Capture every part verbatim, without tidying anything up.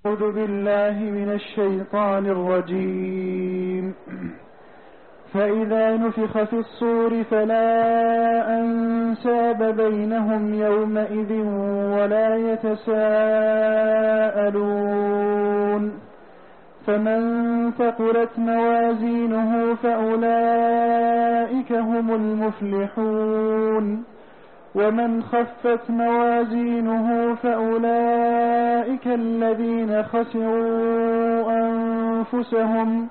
أعوذ بالله من الشيطان الرجيم. فإذا نفخ في الصور فلا أنساب بينهم يومئذ ولا يتساءلون. فمن ثقلت موازينه فأولئك هم المفلحون، ومن خفت موازينه فأولئك الذين خسروا أنفسهم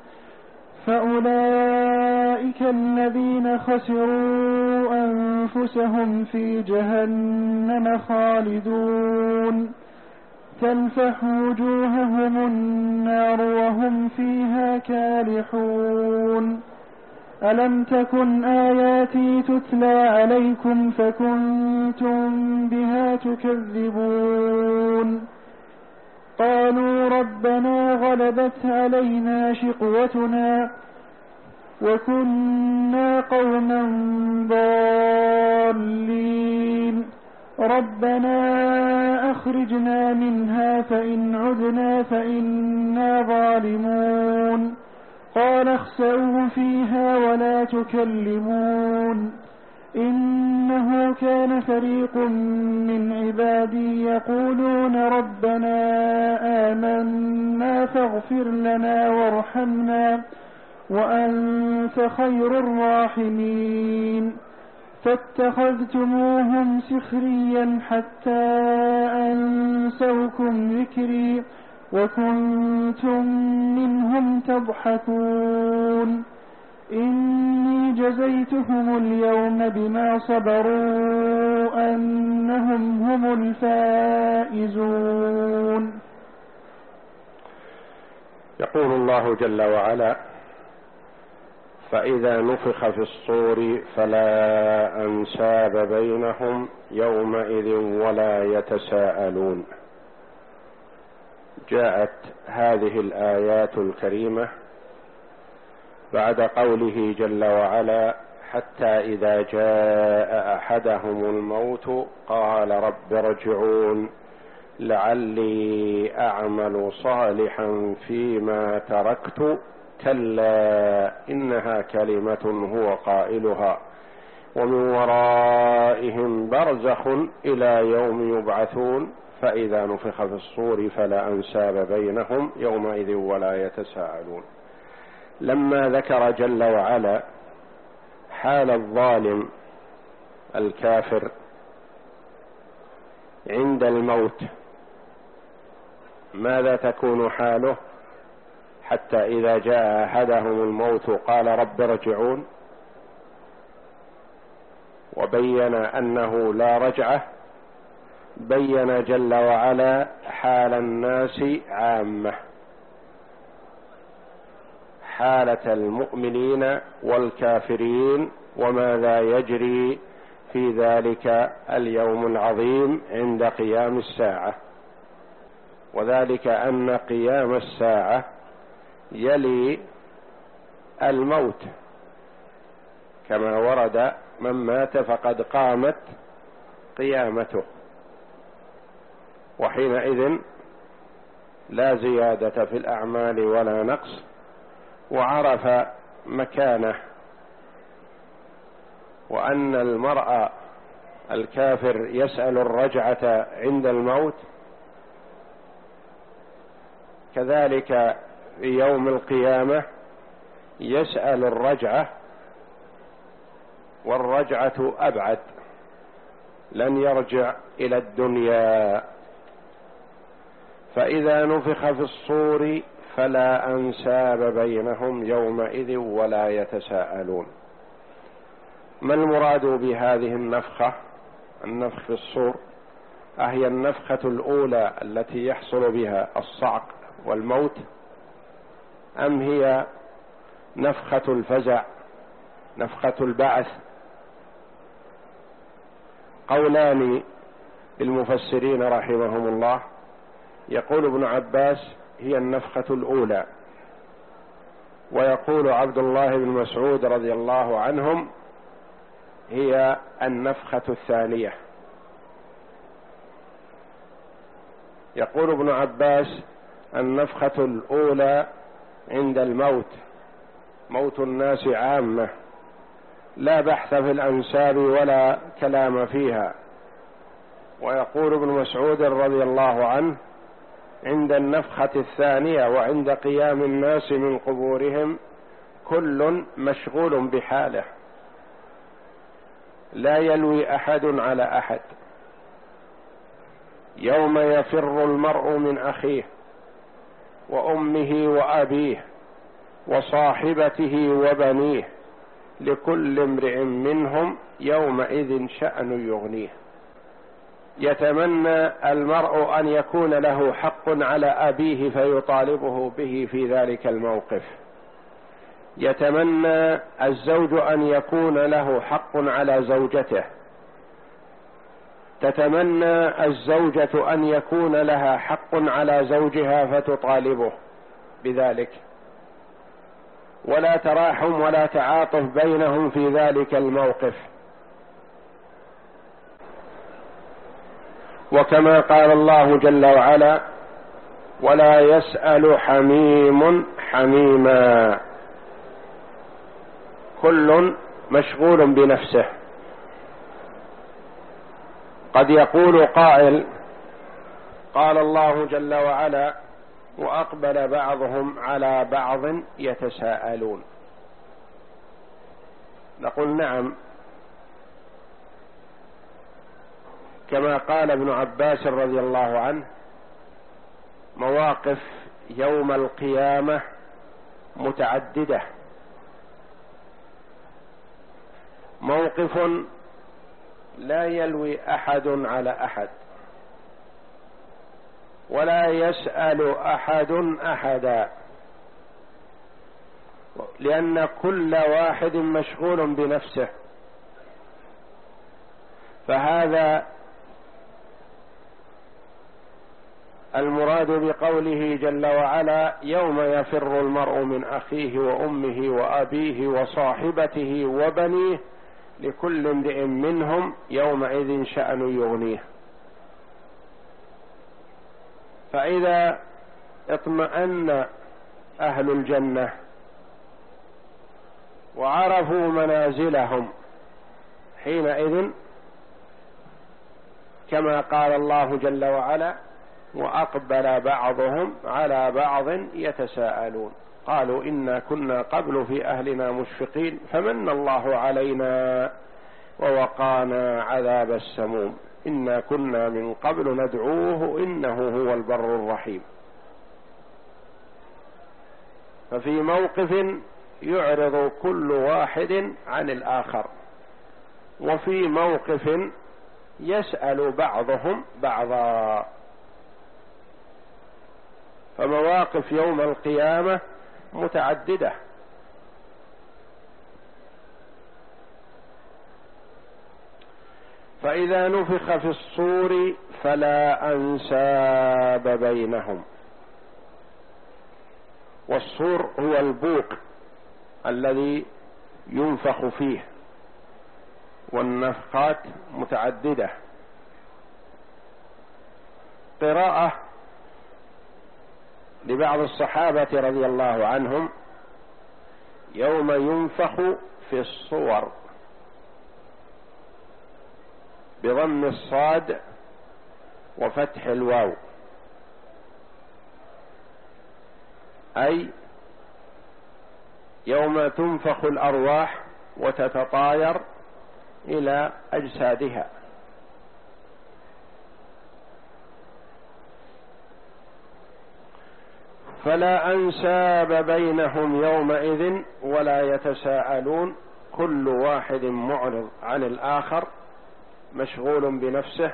فأولئك الذين خسروا أنفسهم في جهنم خالدون، تلفح وجوههم النار وهم فيها كالحون. ألم تكن آياتي تتلى عليكم فكنتم بها تكذبون؟ قالوا ربنا غلبت علينا شقوتنا وكنا قوما ضالين، ربنا أخرجنا منها فإن عدنا فإنا ظالمون. قال اخسئوا فيها ولا تكلمون، إنه كان فريق من عبادي يقولون ربنا آمنا فاغفر لنا وارحمنا وأنت خير الراحمين. فاتخذتموهم سخريا حتى أنسوكم ذكري وكنتم منهم تضحكون. إني جزيتهم اليوم بما صبروا أنهم هم الفائزون. يقول الله جل وعلا: فإذا نفخ في الصور فلا أنساب بينهم يومئذ ولا يتساءلون. جاءت هذه الآيات الكريمة بعد قوله جل وعلا: حتى إذا جاء أحدهم الموت قال رب ارجعون لعلي أعمل صالحا فيما تركت كلا إنها كلمة هو قائلها ومن ورائهم برزخ إلى يوم يبعثون فإذا نفخ في الصور فلا أنساب بينهم يومئذ ولا يتساءلون. لما ذكر جل وعلا حال الظالم الكافر عند الموت، ماذا تكون حاله؟ حتى إذا جاء أحدهم الموت قال رب ارجعون، وبين أنه لا رجعة. بين جل وعلا حال الناس عامة، حالة المؤمنين والكافرين، وماذا يجري في ذلك اليوم العظيم عند قيام الساعة. وذلك أن قيام الساعة يلي الموت، كما ورد: من مات فقد قامت قيامته. وحينئذ لا زيادة في الأعمال ولا نقص، وعرف مكانه، وأن المرء الكافر يسأل الرجعة عند الموت، كذلك في يوم القيامة يسأل الرجعة، والرجعة أبعد، لن يرجع إلى الدنيا. فإذا نفخ في الصور فلا أنساب بينهم يومئذ ولا يتساءلون. ما المراد بهذه النفخة؟ النفخ في الصور أهي النفخة الأولى التي يحصل بها الصعق والموت، أم هي نفخة الفزع، نفخة البعث؟ قولان للمفسرين رحمهم الله. يقول ابن عباس: هي النفخة الأولى، ويقول عبد الله بن مسعود رضي الله عنهم: هي النفخة الثانية. يقول ابن عباس: النفخة الأولى عند الموت، موت الناس عامة، لا بحث في الأنساب ولا كلام فيها. ويقول ابن مسعود رضي الله عنه: عند النفخة الثانية وعند قيام الناس من قبورهم كل مشغول بحاله، لا يلوي أحد على أحد. يوم يفر المرء من أخيه وأمه وأبيه وصاحبته وبنيه لكل امرئ منهم يومئذ شأن يغنيه. يتمنى المرء أن يكون له حق على أبيه فيطالبه به في ذلك الموقف. يتمنى الزوج أن يكون له حق على زوجته. تتمنى الزوجة أن يكون لها حق على زوجها فتطالبه بذلك، ولا تراحم ولا تعاطف بينهم في ذلك الموقف. وكما قال الله جل وعلا: ولا يسأل حميم حميما. كل مشغول بنفسه. قد يقول قائل: قال الله جل وعلا: وأقبل بعضهم على بعض يتساءلون. نقول: نعم، كما قال ابن عباس رضي الله عنه: مواقف يوم القيامة متعددة. موقف لا يلوي أحد على أحد، ولا يسأل أحد أحدا، لأن كل واحد مشغول بنفسه. فهذا المراد بقوله جل وعلا: يوم يفر المرء من أخيه وأمه وأبيه وصاحبته وبنيه لكل امرئ منهم يومئذ شأن يغنيه. فإذا اطمأن أهل الجنة وعرفوا منازلهم حينئذ كما قال الله جل وعلا: وأقبل بعضهم على بعض يتساءلون قالوا إنا كنا قبل في أهلنا مشفقين فمن الله علينا ووقانا عذاب السموم إنا كنا من قبل ندعوه إنه هو البر الرحيم. ففي موقف يعرض كل واحد عن الآخر، وفي موقف يسأل بعضهم بعضا. فمواقف يوم القيامة متعددة. فإذا نفخ في الصور فلا أنساب بينهم. والصور هو البوق الذي ينفخ فيه، والنفخات متعددة. قراءة لبعض الصحابة رضي الله عنهم: يوم ينفخ في الصور، بضم الصاد وفتح الواو، أي يوم تنفخ الأرواح وتتطاير إلى أجسادها. فلا أنساب بينهم يومئذ ولا يتساءلون، كل واحد معرض عن الآخر مشغول بنفسه،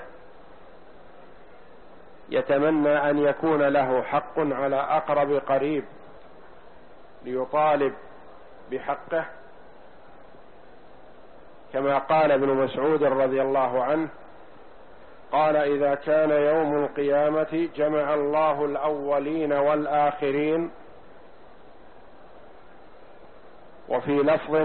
يتمنى أن يكون له حق على أقرب قريب ليطالب بحقه، كما قال ابن مسعود رضي الله عنه: قال إذا كان يوم القيامة جمع الله الأولين والآخرين. وفي لفظ: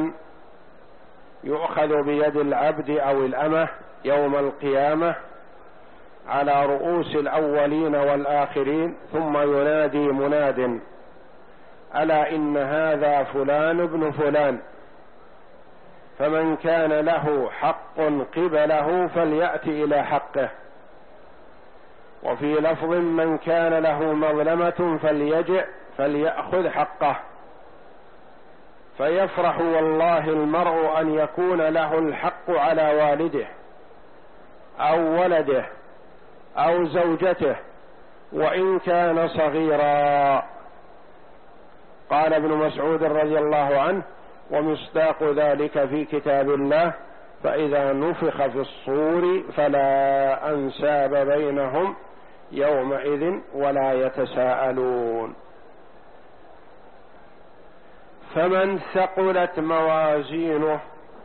يؤخذ بيد العبد أو الأمة يوم القيامة على رؤوس الأولين والآخرين ثم ينادي مناد: ألا إن هذا فلان ابن فلان، فمن كان له حق قبله فليأت إلى حقه. وفي لفظ: من كان له مظلمة فليجئ فليأخذ حقه. فيفرح والله المرء أن يكون له الحق على والده أو ولده أو زوجته وإن كان صغيرا. قال ابن مسعود رضي الله عنه: ومصداق ذلك في كتاب الله: فإذا نفخ في الصور فلا أنساب بينهم يومئذ ولا يتساءلون. فمن ثقلت موازينه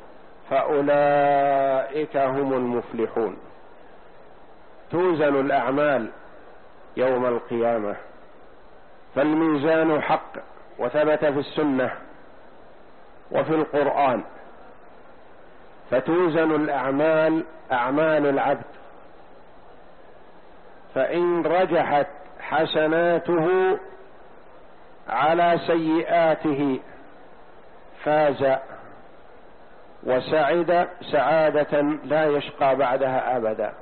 فأولئك هم المفلحون. توزن الأعمال يوم القيامة، فالميزان حق، وثبت في السنة وفي القرآن، فتوزن الأعمال أعمال العبد، فإن رجحت حسناته على سيئاته فاز وسعد سعادة لا يشقى بعدها أبدا،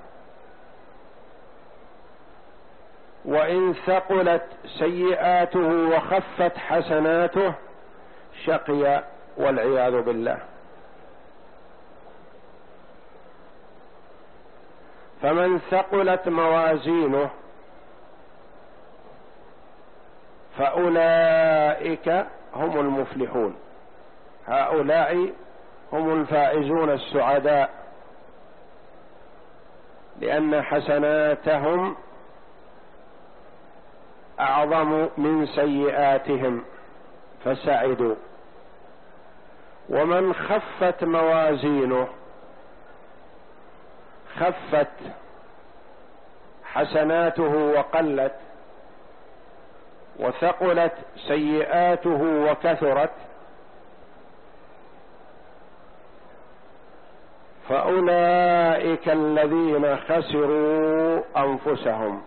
وإن ثقلت سيئاته وخفت حسناته شقي والعياذ بالله. فمن ثقلت موازينه فأولئك هم المفلحون، هؤلاء هم الفائزون السعداء، لأن حسناتهم أعظم من سيئاتهم فسعدوا. ومن خفت موازينه، خفت حسناته وقلت، وثقلت سيئاته وكثرت، فأولئك الذين خسروا أنفسهم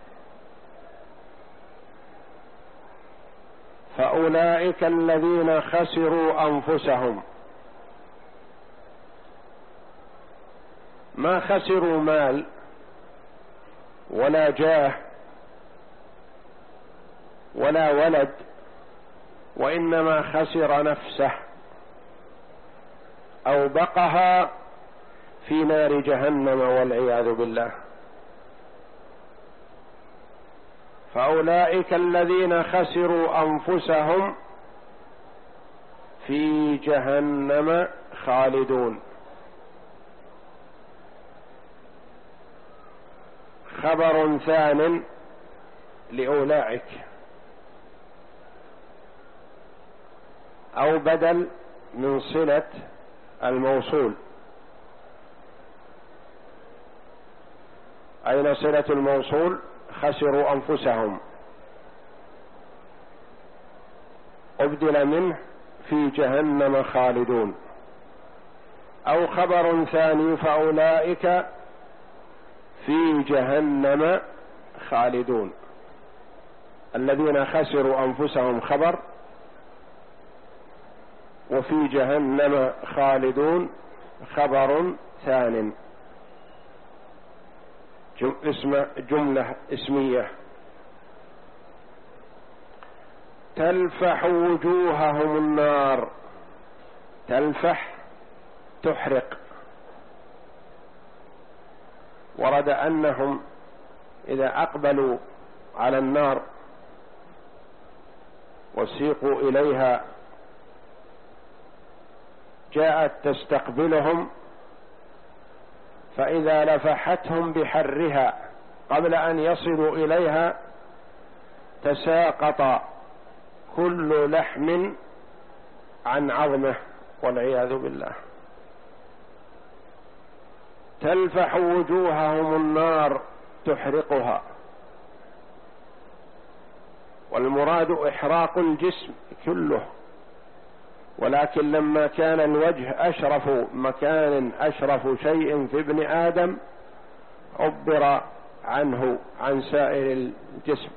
فأولئك الذين خسروا أنفسهم ما خسروا مال ولا جاه ولا ولد، وإنما خسر نفسه أو بقها في نار جهنم والعياذ بالله. فأولئك الذين خسروا أنفسهم في جهنم خالدون. خبر ثان لأولئك، أو بدل من صلة الموصول. أين صلة الموصول؟ خسروا أنفسهم، أبدل منه في جهنم خالدون. أو خبر ثاني: فأولئك في جهنم خالدون. الذين خسروا أنفسهم خبر، وفي جهنم خالدون خبر ثان، اسم جملة اسمية. تلفح وجوههم النار، تلفح تحرق. ورد أنهم إذا أقبلوا على النار وسيقوا إليها جاءت تستقبلهم، فإذا لفحتهم بحرها قبل أن يصلوا إليها تساقط كل لحم عن عظمه والعياذ بالله. تلفح وجوههم النار تحرقها، والمراد إحراق الجسم كله، ولكن لما كان الوجه أشرف مكان أشرف شيء في ابن آدم عبر عنه عن سائر الجسم.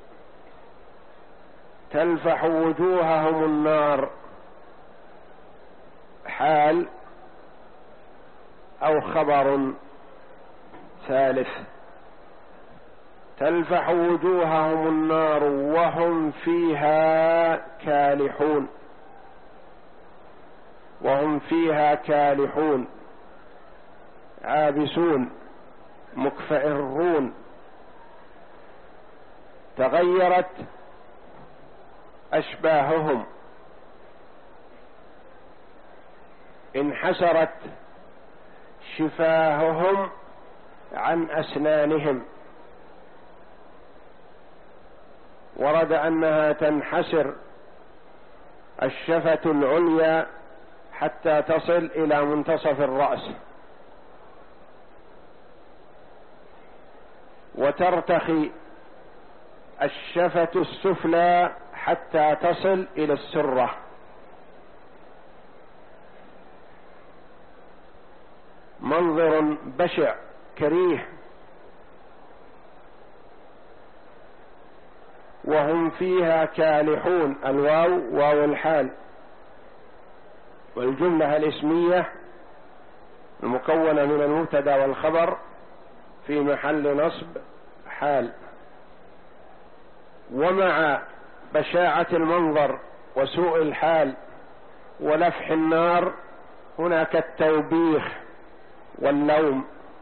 تلفح وجوههم النار حال أو خبر ثالث. تلفح وجوههم النار وهم فيها كالحون، وهم فيها كالحون عابسون مكفئرون. تغيرت أشباههم، انحسرت شفاههم عن أسنانهم. ورد أنها تنحسر الشفة العليا حتى تصل إلى منتصف الرأس، وترتخي الشفة السفلى حتى تصل إلى السرة. منظر بشع كريه. وهم فيها كالحون، الواو واو الحال، والجملة الاسمية المكونة من المبتدأ والخبر في محل نصب حال. ومع بشاعة المنظر وسوء الحال ولفح النار هناك التوبيخ واللوم.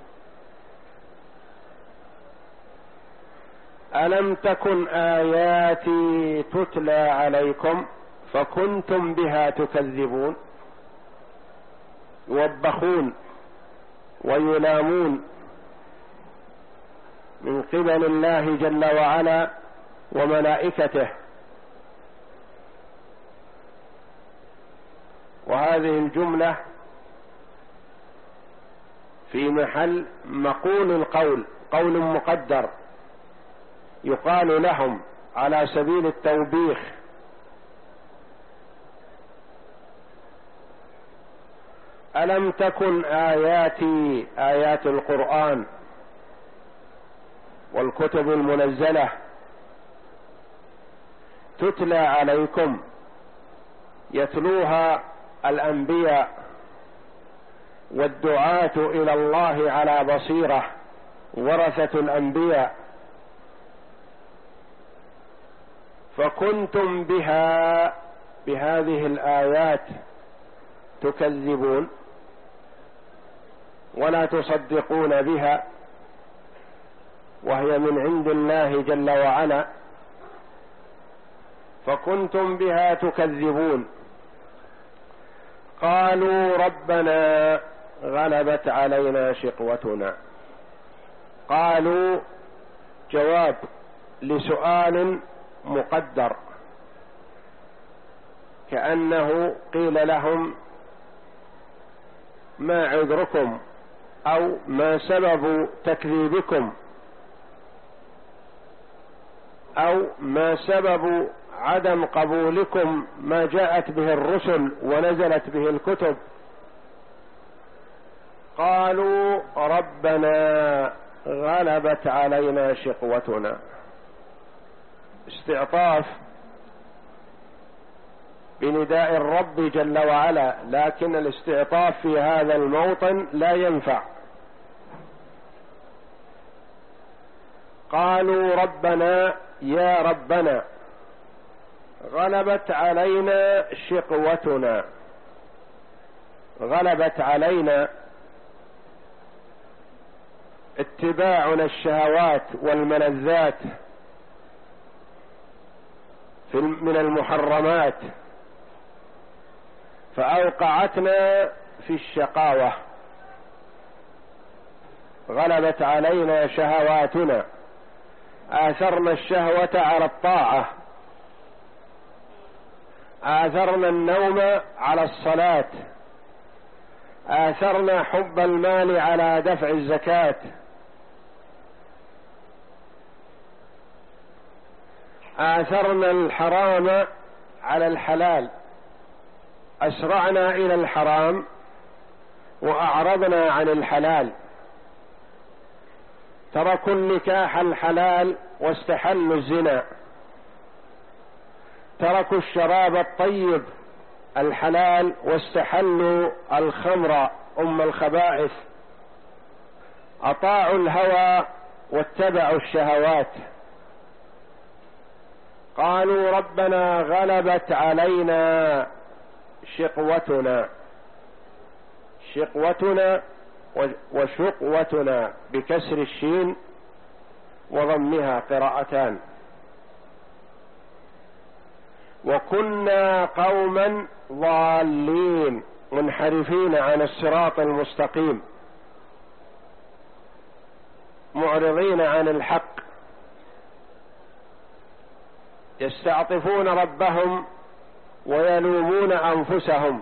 ألم تكن آياتي تتلى عليكم فكنتم بها تكذبون. يوبخون ويلامون من قبل الله جل وعلا وملائكته. وهذه الجملة في محل مقول القول، قول مقدر يقال لهم على سبيل التوبيخ. ألم تكن آياتي، آيات القرآن والكتب المنزلة، تتلى عليكم، يتلوها الأنبياء والدعاة إلى الله على بصيرة، ورثة الأنبياء، فكنتم بها، بهذه الآيات تكذبون ولا تصدقون بها، وهي من عند الله جل وعلا، فكنتم بها تكذبون. قالوا ربنا غلبت علينا شقوتنا. قالوا جواب لسؤال مقدر، كأنه قيل لهم ما عذركم أو ما سبب تكذيبكم أو ما سبب عدم قبولكم ما جاءت به الرسل ونزلت به الكتب. قالوا ربنا غلبت علينا شقوتنا. استعطاف بنداء الرب جل وعلا، لكن الاستعطاف في هذا الموطن لا ينفع. قالوا ربنا، يا ربنا، غلبت علينا شقوتنا. غلبت علينا اتباعنا الشهوات والملذات من المحرمات، فأوقعتنا في الشقاوة. غلبت علينا شهواتنا، آثرنا الشهوة على الطاعة، آثرنا النوم على الصلاة، آثرنا حب المال على دفع الزكاة، آثرنا الحرام على الحلال، أسرعنا إلى الحرام وأعرضنا عن الحلال. تركوا النكاح الحلال واستحلوا الزنا، تركوا الشراب الطيب الحلال واستحلوا الخمر أم الخبائث، أطاعوا الهوى واتبعوا الشهوات. قالوا ربنا غلبت علينا شقوتنا، شقوتنا وشقوتنا بكسر الشين وضمها قراءتان. وكنا قوما ضالين منحرفين عن الصراط المستقيم، معرضين عن الحق، يستعطفون ربهم ويلومون أنفسهم،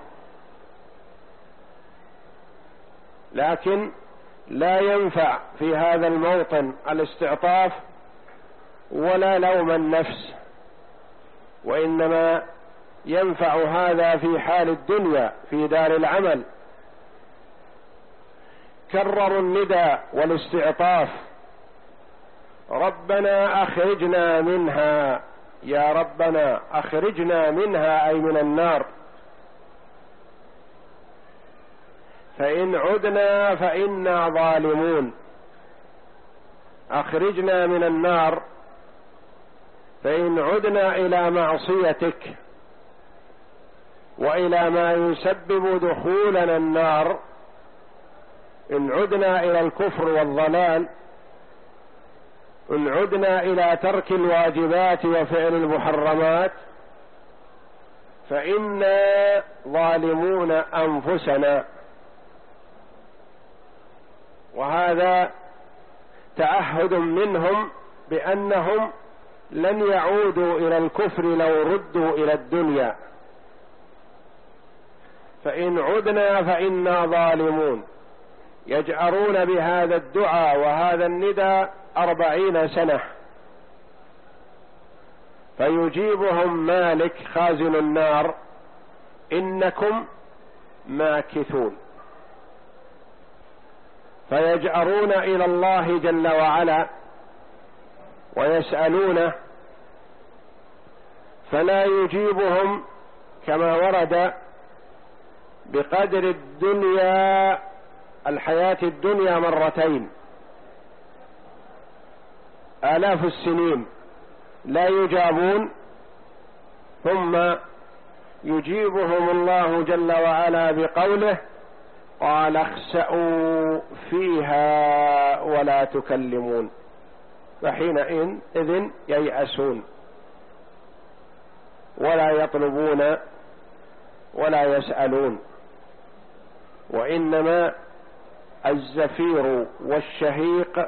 لكن لا ينفع في هذا الموطن الاستعطاف ولا لوم النفس، وإنما ينفع هذا في حال الدنيا في دار العمل. كرروا النداء والاستعطاف، ربنا أخرجنا منها، يا ربنا أخرجنا منها أي من النار، فإن عدنا فإنا ظالمون. أخرجنا من النار فإن عدنا إلى معصيتك وإلى ما يسبب دخولنا النار، إن عدنا إلى الكفر والضلال، إن عدنا إلى ترك الواجبات وفعل المحرمات، فإنا ظالمون أنفسنا. وهذا تعهد منهم بأنهم لن يعودوا إلى الكفر لو ردوا إلى الدنيا، فإن عدنا فإنا ظالمون. يجأرون بهذا الدعاء وهذا النداء أربعين سنة، فيجيبهم مالك خازن النار: إنكم ماكثون. فيجأرون إلى الله جل وعلا ويسألونه، فلا يجيبهم كما ورد بقدر الدنيا، الحياة الدنيا مرتين، آلاف السنين لا يجابون، ثم يجيبهم الله جل وعلا بقوله: قال اخسأوا فيها ولا تكلمون. فحينئذ ييأسون ولا يطلبون ولا يسألون، وإنما الزفير والشهيق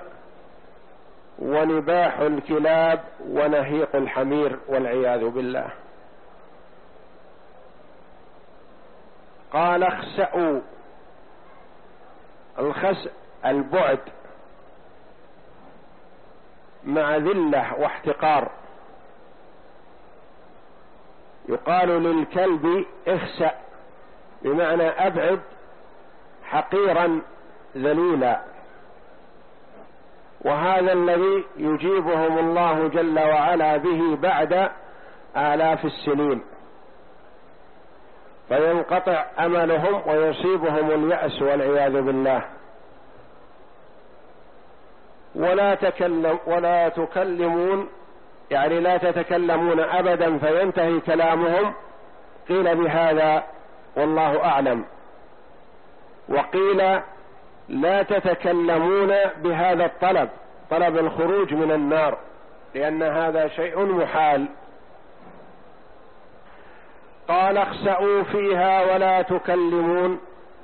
ونباح الكلاب ونهيق الحمير والعياذ بالله. قال اخسأوا، الخسء البعد مع ذلة واحتقار. يقال للكلب اخسأ بمعنى أبعد، حقيرا ذليلا. وهذا الذي يجيبهم الله جل وعلا به بعد آلاف السنين، فينقطع أملهم ويصيبهم اليأس والعياذ بالله. ولا تكلم ولا تكلمون، يعني لا تتكلمون أبدا فينتهي كلامهم. قيل بهذا والله أعلم، وقيل لا تتكلمون بهذا الطلب، طلب الخروج من النار، لأن هذا شيء محال. قال اخسأوا فيها ولا تكلمون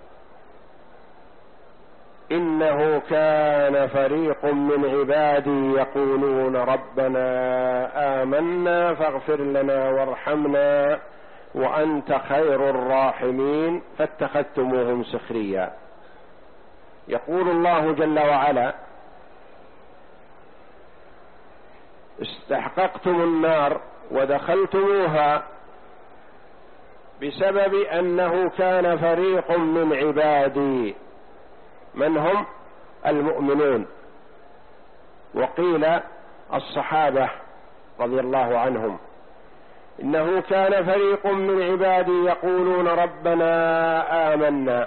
إنه كان فريق من عبادي يقولون ربنا آمنا فاغفر لنا وارحمنا وأنت خير الراحمين فاتخذتموهم سخريا. يقول الله جل وعلا: استحققتم النار ودخلتموها بسبب أنه كان فريق من عبادي. من هم؟ المؤمنون. وقيل الصحابة رضي الله عنهم: إنه كان فريق من عبادي يقولون ربنا آمنا،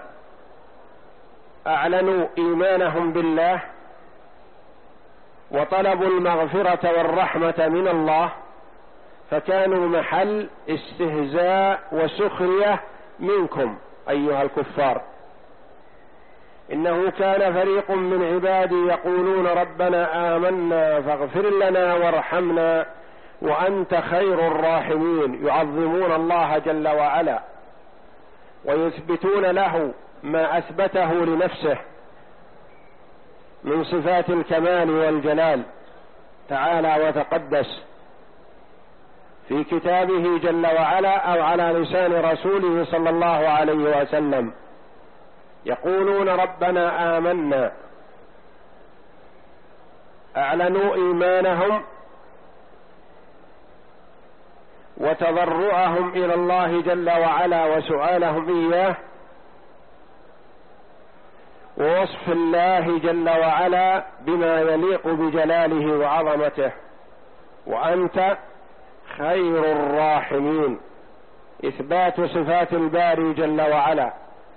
أعلنوا إيمانهم بالله وطلبوا المغفرة والرحمة من الله، فكانوا محل استهزاء وسخرية منكم أيها الكفار. إنه كان فريق من عبادي يقولون ربنا آمنا فاغفر لنا وارحمنا وأنت خير الراحمين، يعظمون الله جل وعلا ويثبتون له ما أثبته لنفسه من صفات الكمال والجلال تعالى وتقدس في كتابه جل وعلا أو على لسان رسوله صلى الله عليه وسلم. يقولون ربنا آمنا، أعلنوا إيمانهم وتضرعهم إلى الله جل وعلا وسؤالهم إياه ووصف الله جل وعلا بما يليق بجلاله وعظمته، وأنت خير الراحمين، إثبات صفات الباري جل وعلا.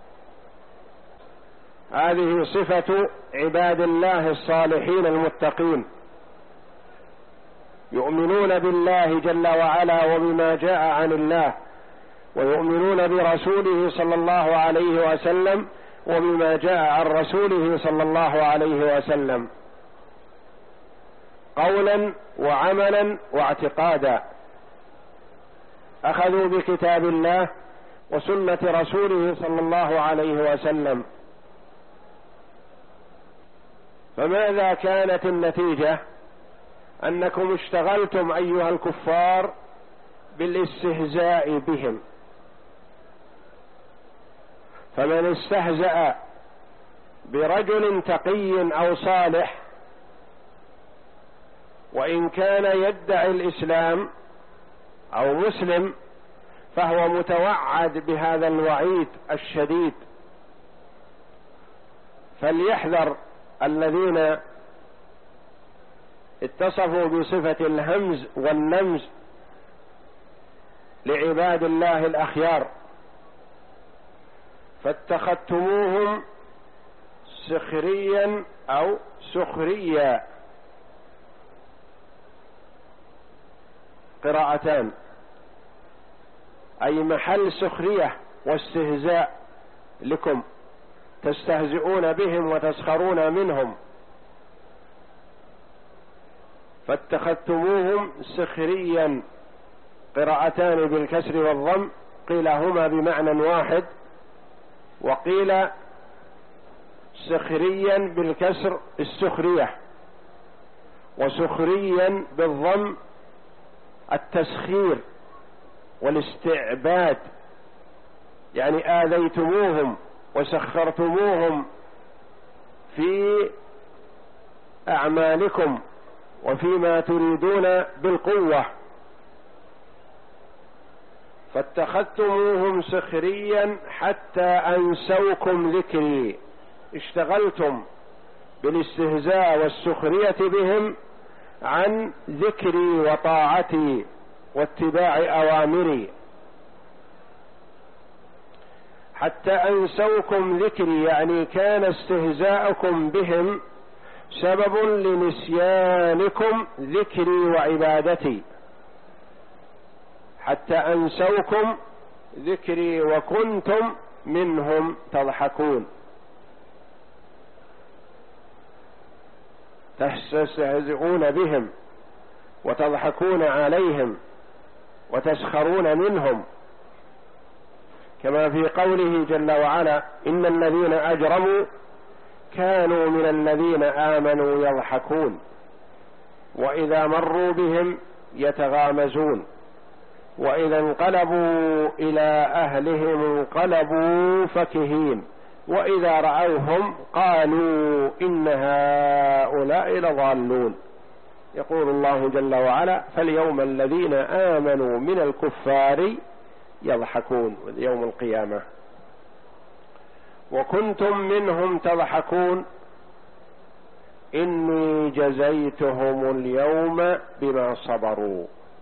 هذه صفة عباد الله الصالحين المتقين، يؤمنون بالله جل وعلا وبما جاء عن الله، ويؤمنون برسوله صلى الله عليه وسلم وبما جاء عن رسوله صلى الله عليه وسلم قولا وعملا واعتقادا. أخذوا بكتاب الله وسنة رسوله صلى الله عليه وسلم. فماذا كانت النتيجة؟ أنكم اشتغلتم أيها الكفار بالاستهزاء بهم. فمن استهزأ برجل تقي أو صالح وإن كان يدعي الإسلام أو مسلم فهو متوعد بهذا الوعيد الشديد. فليحذر الذين اتصفوا بصفة الهمز والنمز لعباد الله الأخيار، فاتخذتموهم سخريا أو سخريا، قراءتان، أي محل سخرية واستهزاء لكم، تستهزئون بهم وتسخرون منهم. فاتخذتموهم سخريا، قراءتان بالكسر والضم، قيل هما بمعنى واحد، وقيل سخريا بالكسر السخرية، وسخريا بالضم التسخير والاستعباد، يعني آذيتموهم وسخرتموهم في أعمالكم وفيما تريدون بالقوة. فاتخذتموهم سخريا حتى أنسوكم ذكري، اشتغلتم بالاستهزاء والسخرية بهم عن ذكري وطاعتي واتباع أوامري. حتى أنسوكم ذكري يعني كان استهزاؤكم بهم سبب لنسيانكم ذكري وعبادتي. حتى أنسوكم ذكري وكنتم منهم تضحكون، تستهزئون بهم وتضحكون عليهم وتسخرون منهم، كما في قوله جل وعلا: إن الذين أجرموا كانوا من الذين آمنوا يضحكون وإذا مروا بهم يتغامزون وإذا انقلبوا إلى أهلهم انقلبوا فكهين وإذا رأوهم قالوا إن هؤلاء لضالون. يقول الله جل وعلا: فاليوم الذين آمنوا من الكفار يضحكون، يوم القيامة. وكنتم منهم تضحكون، إني جزيتهم اليوم بما صبروا.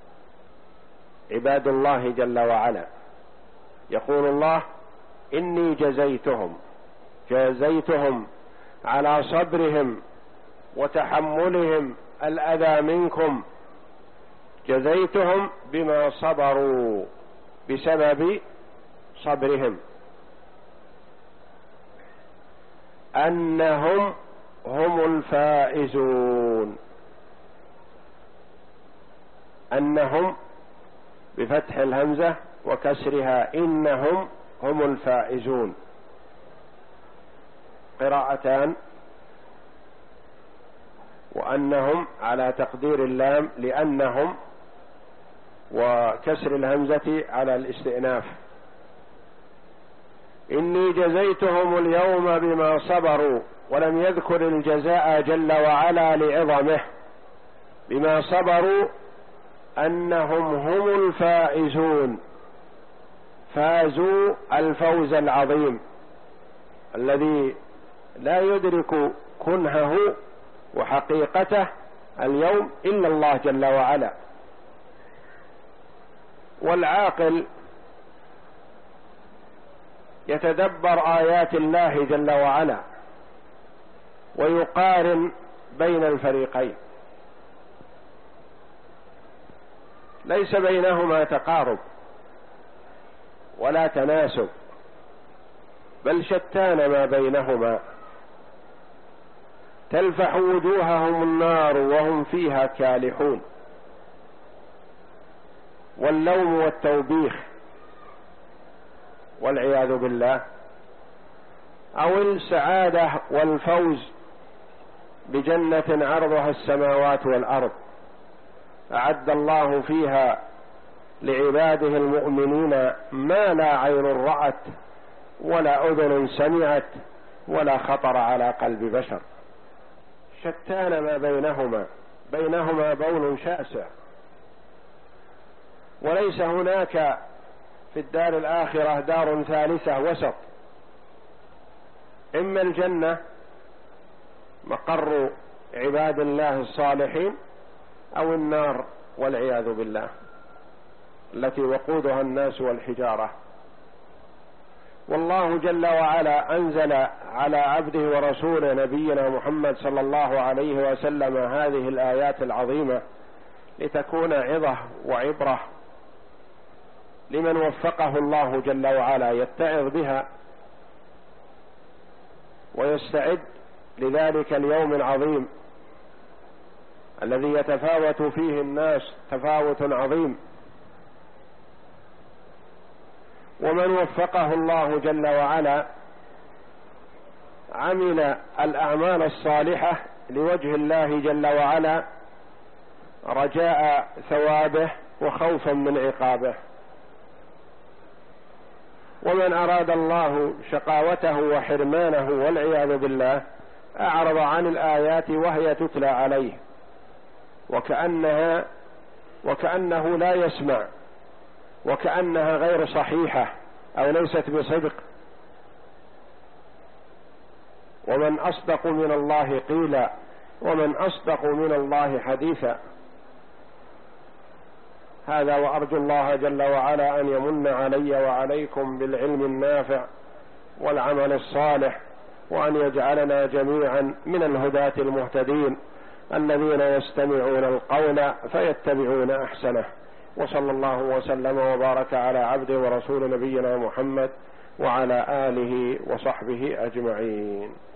عباد الله جل وعلا يقول الله إني جزيتهم، جزيتهم على صبرهم وتحملهم الأذى منكم، جزيتهم بما صبروا بسبب صبرهم، أنهم هم الفائزون. أنهم بفتح الهمزة وكسرها، إنهم هم الفائزون. قراءتان، وأنهم على تقدير اللام لأنهم، وكسر الهمزة على الاستئناف. إني جزيتهم اليوم بما صبروا، ولم يذكر الجزاء جل وعلا لعظمه، بما صبروا أنهم هم الفائزون، فازوا الفوز العظيم الذي لا يدرك كنهه وحقيقته اليوم إلا الله جل وعلا. والعاقل يتدبر آيات الله جل وعلا ويقارن بين الفريقين، ليس بينهما تقارب ولا تناسب، بل شتان ما بينهما. تلفح وجوههم النار وهم فيها كالحون، واللوم والتوبيخ والعياذ بالله، أو السعادة والفوز بجنة عرضها السماوات والأرض، أعد الله فيها لعباده المؤمنين ما لا عين رأت ولا أذن سمعت ولا خطر على قلب بشر. شتان ما بينهما، بينهما بون شاسع، وليس هناك في الدار الآخرة دار ثالثة وسط، إما الجنة مقر عباد الله الصالحين، أو النار والعياذ بالله التي وقودها الناس والحجارة. والله جل وعلا أنزل على عبده ورسوله نبينا محمد صلى الله عليه وسلم هذه الآيات العظيمة لتكون عظة وعبرة لمن وفقه الله جل وعلا يتعظ بها ويستعد لذلك اليوم العظيم الذي يتفاوت فيه الناس تفاوت عظيم. ومن وفقه الله جل وعلا عمل الأعمال الصالحة لوجه الله جل وعلا رجاء ثوابه وخوفا من عقابه. ومن أراد الله شقاوته وحرمانه والعياذ بالله أعرض عن الآيات وهي تتلى عليه وكأنها وكأنه لا يسمع، وكأنها غير صحيحة أو ليست بصدق. ومن أصدق من الله قيلا ومن أصدق من الله حديثا. هذا وأرجو الله جل وعلا أن يمن علي وعليكم بالعلم النافع والعمل الصالح، وأن يجعلنا جميعا من الهداة المهتدين الذين يستمعون القول فيتبعون أحسنه. وصلى الله وسلم وبارك على عبده ورسول نبينا محمد وعلى آله وصحبه أجمعين.